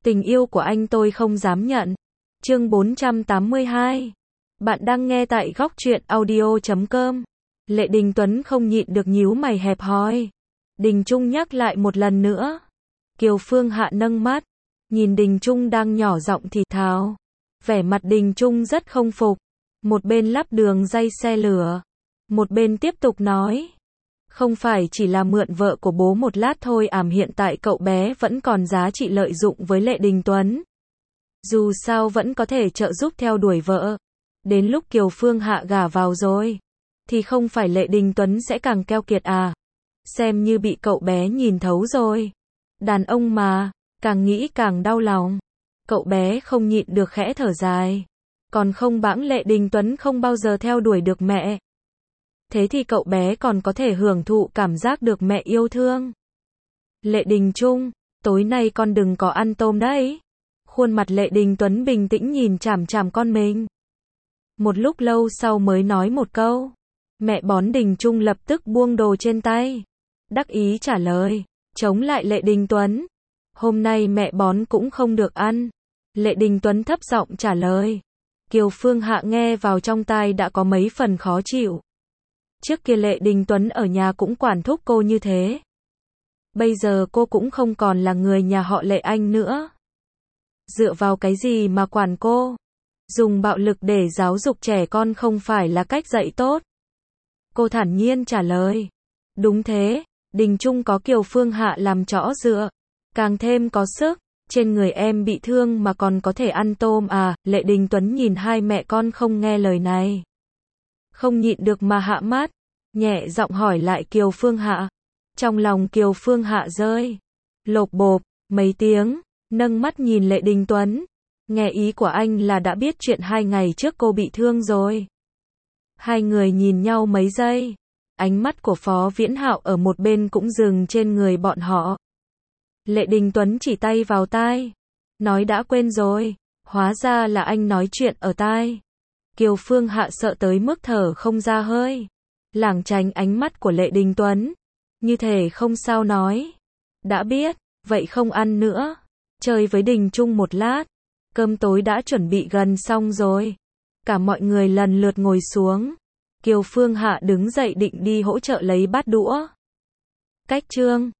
Tình yêu của anh tôi không dám nhận. Chương 482. Bạn đang nghe tại góc truyện audio.com. Lệ Đình Tuấn không nhịn được nhíu mày hẹp hòi. Đình Trung nhắc lại một lần nữa. Kiều Phương Hạ nâng mắt, nhìn Đình Trung đang nhỏ giọng thì thào. Vẻ mặt Đình Trung rất không phục. Một bên lắp đường dây xe lửa, một bên tiếp tục nói. Không phải chỉ là mượn vợ của bố một lát thôi hiện tại cậu bé vẫn còn giá trị lợi dụng với Lệ Đình Tuấn. Dù sao vẫn có thể trợ giúp theo đuổi vợ. Đến lúc Kiều Phương Hạ gả vào rồi, thì không phải Lệ Đình Tuấn sẽ càng keo kiệt à? Xem như bị cậu bé nhìn thấu rồi. Đàn ông mà, càng nghĩ càng đau lòng. Cậu bé không nhịn được khẽ thở dài. Còn không bẵng Lệ Đình Tuấn không bao giờ theo đuổi được mẹ. Thế thì cậu bé còn có thể hưởng thụ cảm giác được mẹ yêu thương. Lệ Đình Trung, tối nay con đừng có ăn tôm đấy. Khuôn mặt Lệ Đình Tuấn bình tĩnh nhìn chằm chằm con mình. Một lúc lâu sau mới nói một câu. Mẹ bón. Đình Trung lập tức buông đồ trên tay. Đắc ý trả lời. Chống lại Lệ Đình Tuấn. Hôm nay mẹ bón cũng không được ăn. Lệ Đình Tuấn thấp giọng trả lời. Kiều Phương Hạ nghe vào trong tai đã có mấy phần khó chịu. Trước kia Lệ Đình Tuấn ở nhà cũng quản thúc cô như thế. Bây giờ cô cũng không còn là người nhà họ Lệ Anh nữa. Dựa vào cái gì mà quản cô? Dùng bạo lực để giáo dục trẻ con không phải là cách dạy tốt. Cô thản nhiên trả lời. Đúng thế, Đình Trung có Kiều Phương Hạ làm chỗ dựa. Càng thêm có sức. Trên người em bị thương mà còn có thể ăn tôm à? Lệ Đình Tuấn nhìn hai mẹ con không nghe lời này. Không nhịn được mà hạ mắt. Nhẹ giọng hỏi lại Kiều Phương Hạ. Trong lòng Kiều Phương Hạ rơi. Lộp bộp, mấy tiếng. Nâng mắt nhìn Lệ Đình Tuấn. Nghe ý của anh là đã biết chuyện 2 ngày trước cô bị thương rồi. Hai người nhìn nhau mấy giây. Ánh mắt của Phó Viễn Hạo ở một bên cũng dừng trên người bọn họ. Lệ Đình Tuấn chỉ tay vào tai. Nói đã quên rồi. Hóa ra là anh nói chuyện ở tai. Kiều Phương Hạ sợ tới mức thở không ra hơi. Lảng tránh ánh mắt của Lệ Đình Tuấn. Như thể không sao nói. Đã biết, vậy không ăn nữa. Chơi với Đình Trung một lát. Cơm tối đã chuẩn bị gần xong rồi. Cả mọi người lần lượt ngồi xuống. Kiều Phương Hạ đứng dậy định đi hỗ trợ lấy bát đũa. Cách chương